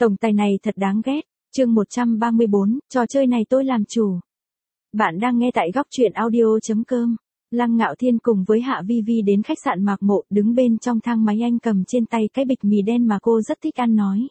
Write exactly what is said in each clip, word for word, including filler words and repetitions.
Tổng tài này thật đáng ghét. Chương một trăm ba mươi bốn, trò chơi này tôi làm chủ. Bạn đang nghe tại góc truyện audio chấm com. Lăng Ngạo Thiên cùng với Hạ Vi Vi đến khách sạn Mạc Mộ, đứng bên trong thang máy, anh cầm trên tay cái bịch mì đen mà cô rất thích ăn nói.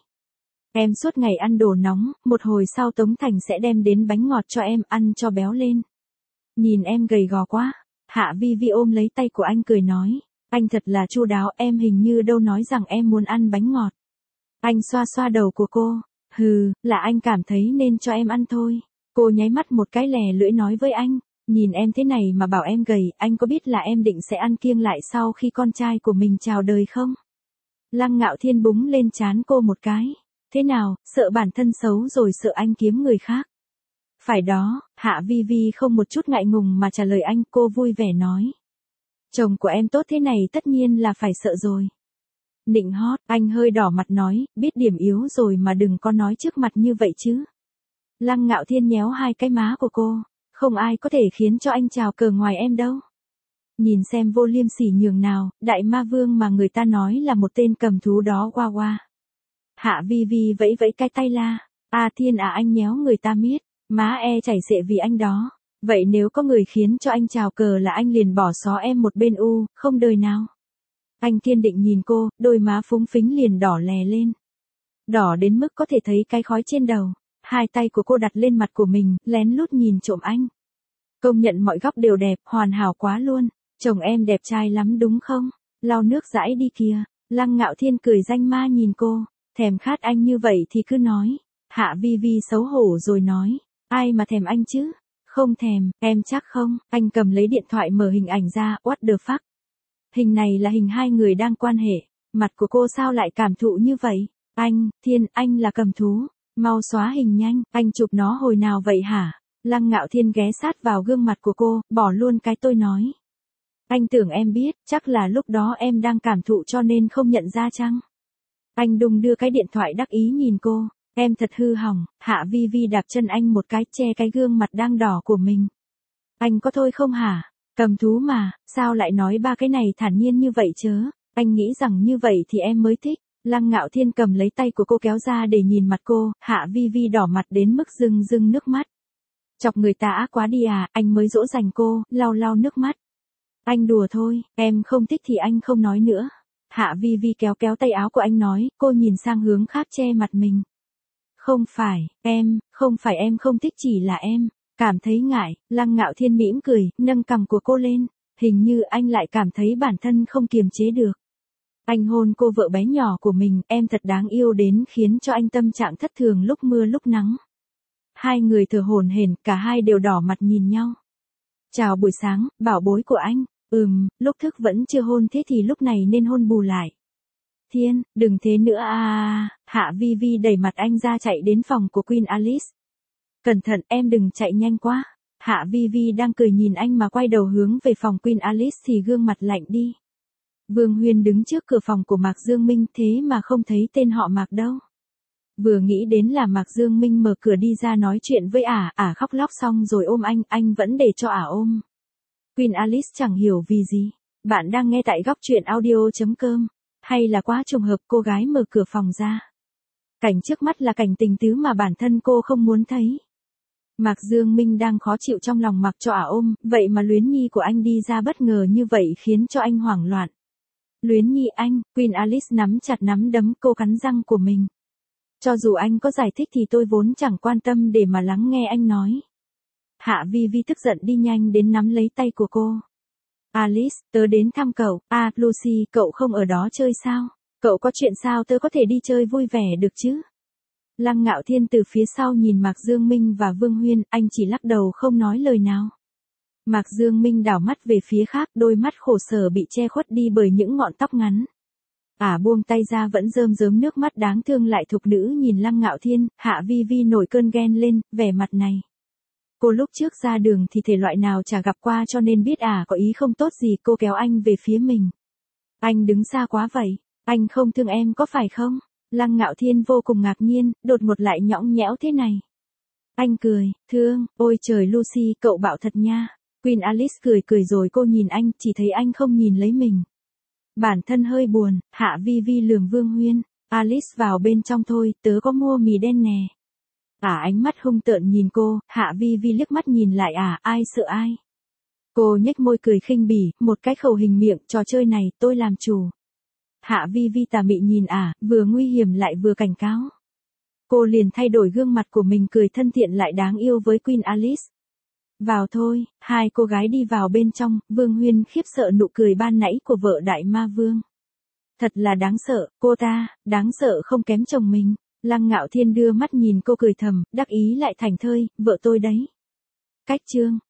Em suốt ngày ăn đồ nóng, một hồi sau Tống Thành sẽ đem đến bánh ngọt cho em ăn cho béo lên. Nhìn em gầy gò quá. Hạ Vi Vi ôm lấy tay của anh cười nói. Anh thật là chu đáo, em hình như đâu nói rằng em muốn ăn bánh ngọt. Anh xoa xoa đầu của cô. Hừ, là anh cảm thấy nên cho em ăn thôi. Cô nháy mắt một cái lè lưỡi nói với anh. Nhìn em thế này mà bảo em gầy, anh có biết là em định sẽ ăn kiêng lại sau khi con trai của mình chào đời không? Lăng Ngạo Thiên búng lên trán cô một cái. Thế nào, sợ bản thân xấu rồi sợ anh kiếm người khác? Phải đó, Hạ Vi Vi không một chút ngại ngùng mà trả lời anh, cô vui vẻ nói. Chồng của em tốt thế này tất nhiên là phải sợ rồi. Nịnh hót, anh hơi đỏ mặt nói, biết điểm yếu rồi mà đừng có nói trước mặt như vậy chứ. Lăng Ngạo Thiên nhéo hai cái má của cô, không ai có thể khiến cho anh chào cờ ngoài em đâu. Nhìn xem vô liêm sỉ nhường nào, đại ma vương mà người ta nói là một tên cầm thú đó qua qua. Hạ Vi Vi vẫy vẫy cái tay la, à Thiên à, anh nhéo người ta miết, má e chảy xệ vì anh đó. Vậy nếu có người khiến cho anh chào cờ là anh liền bỏ xó em một bên u, không đời nào. Anh kiên định nhìn cô, đôi má phúng phính liền đỏ lè lên. Đỏ đến mức có thể thấy cái khói trên đầu. Hai tay của cô đặt lên mặt của mình, lén lút nhìn trộm anh. Công nhận mọi góc đều đẹp, hoàn hảo quá luôn. Chồng em đẹp trai lắm đúng không? Lau nước dãi đi kìa. Lăng Ngạo Thiên cười danh ma nhìn cô. Thèm khát anh như vậy thì cứ nói. Hạ Vi Vi xấu hổ rồi nói. Ai mà thèm anh chứ? Không thèm, em chắc không? Anh cầm lấy điện thoại mở hình ảnh ra, what the fuck? Hình này là hình hai người đang quan hệ. Mặt của cô sao lại cảm thụ như vậy? Anh, Thiên, anh là cầm thú. Mau xóa hình nhanh, anh chụp nó hồi nào vậy hả? Lăng Ngạo Thiên ghé sát vào gương mặt của cô, bỏ luôn cái tôi nói. Anh tưởng em biết, chắc là lúc đó em đang cảm thụ cho nên không nhận ra chăng? Anh đùng đưa cái điện thoại đắc ý nhìn cô. Em thật hư hỏng. Hạ Vi Vi đạp chân anh một cái, che cái gương mặt đang đỏ của mình. Anh có thôi không hả? Cầm thú mà, sao lại nói ba cái này thản nhiên như vậy chớ? Anh nghĩ rằng như vậy thì em mới thích. Lăng Ngạo Thiên cầm lấy tay của cô kéo ra để nhìn mặt cô, Hạ Vi Vi đỏ mặt đến mức rưng rưng nước mắt. Chọc người ta ác quá đi à, anh mới dỗ dành cô, lau lau nước mắt. Anh đùa thôi, em không thích thì anh không nói nữa. Hạ Vi Vi kéo kéo tay áo của anh nói, cô nhìn sang hướng khác che mặt mình. Không phải, em, không phải em không thích, chỉ là em cảm thấy ngại. Lăng Ngạo Thiên mỉm cười, nâng cằm của cô lên. Hình như anh lại cảm thấy bản thân không kiềm chế được. Anh hôn cô vợ bé nhỏ của mình, em thật đáng yêu đến khiến cho anh tâm trạng thất thường lúc mưa lúc nắng. Hai người thở hổn hển, cả hai đều đỏ mặt nhìn nhau. Chào buổi sáng, bảo bối của anh. Ừm, lúc thức vẫn chưa hôn, thế thì lúc này nên hôn bù lại. Thiên, đừng thế nữa à. Hạ Vi Vi đẩy mặt anh ra chạy đến phòng của Queen Alice. Cẩn thận, em đừng chạy nhanh quá. Hạ Vi Vi đang cười nhìn anh mà quay đầu hướng về phòng Queen Alice thì gương mặt lạnh đi. Vương Huyên đứng trước cửa phòng của Mạc Dương Minh, thế mà không thấy tên họ Mạc đâu. Vừa nghĩ đến là Mạc Dương Minh mở cửa đi ra nói chuyện với ả, ả khóc lóc xong rồi ôm anh, anh vẫn để cho ả ôm. Queen Alice chẳng hiểu vì gì. Bạn đang nghe tại góc truyện audio chấm com. Hay là quá trùng hợp cô gái mở cửa phòng ra. Cảnh trước mắt là cảnh tình tứ mà bản thân cô không muốn thấy. Mạc Dương Minh đang khó chịu trong lòng mặc cho ả ôm, vậy mà Luyến Nhi của anh đi ra bất ngờ như vậy khiến cho anh hoảng loạn. Luyến Nhi anh, Queen Alice nắm chặt nắm đấm, cô cắn răng của mình. Cho dù anh có giải thích thì tôi vốn chẳng quan tâm để mà lắng nghe anh nói. Hạ Vi Vi tức giận đi nhanh đến nắm lấy tay của cô. Alice, tớ đến thăm cậu. À, Lucy, cậu không ở đó chơi sao? Cậu có chuyện sao tớ có thể đi chơi vui vẻ được chứ? Lăng Ngạo Thiên từ phía sau nhìn Mạc Dương Minh và Vương Huyên, anh chỉ lắc đầu không nói lời nào. Mạc Dương Minh đảo mắt về phía khác, đôi mắt khổ sở bị che khuất đi bởi những ngọn tóc ngắn. Ả buông tay ra vẫn rơm rớm nước mắt đáng thương lại thục nữ nhìn Lăng Ngạo Thiên. Hạ Vi Vi nổi cơn ghen lên, vẻ mặt này. Cô lúc trước ra đường thì thể loại nào chả gặp qua cho nên biết ả có ý không tốt gì, cô kéo anh về phía mình. Anh đứng xa quá vậy, anh không thương em có phải không? Lăng Ngạo Thiên vô cùng ngạc nhiên, đột ngột lại nhõng nhẽo thế này. Anh cười, thương, ôi trời Lucy, cậu bạo thật nha. Queen Alice cười cười rồi cô nhìn anh, chỉ thấy anh không nhìn lấy mình. Bản thân hơi buồn, Hạ Vi Vi lườm Vương Huyên. Alice vào bên trong thôi, tớ có mua mì đen nè. Ả ánh mắt hung tợn nhìn cô, Hạ Vi Vi liếc mắt nhìn lại ả, ai sợ ai. Cô nhếch môi cười khinh bỉ, một cái khẩu hình miệng, trò chơi này, tôi làm chủ. Hạ Vi Vi tà mị nhìn ả, vừa nguy hiểm lại vừa cảnh cáo. Cô liền thay đổi gương mặt của mình cười thân thiện lại đáng yêu với Queen Alice. Vào thôi, hai cô gái đi vào bên trong, Vương Huyên khiếp sợ nụ cười ban nãy của vợ đại ma vương. Thật là đáng sợ, cô ta, đáng sợ không kém chồng mình. Lăng Ngạo Thiên đưa mắt nhìn cô cười thầm, đắc ý lại thành thơi, vợ tôi đấy. Cách chương.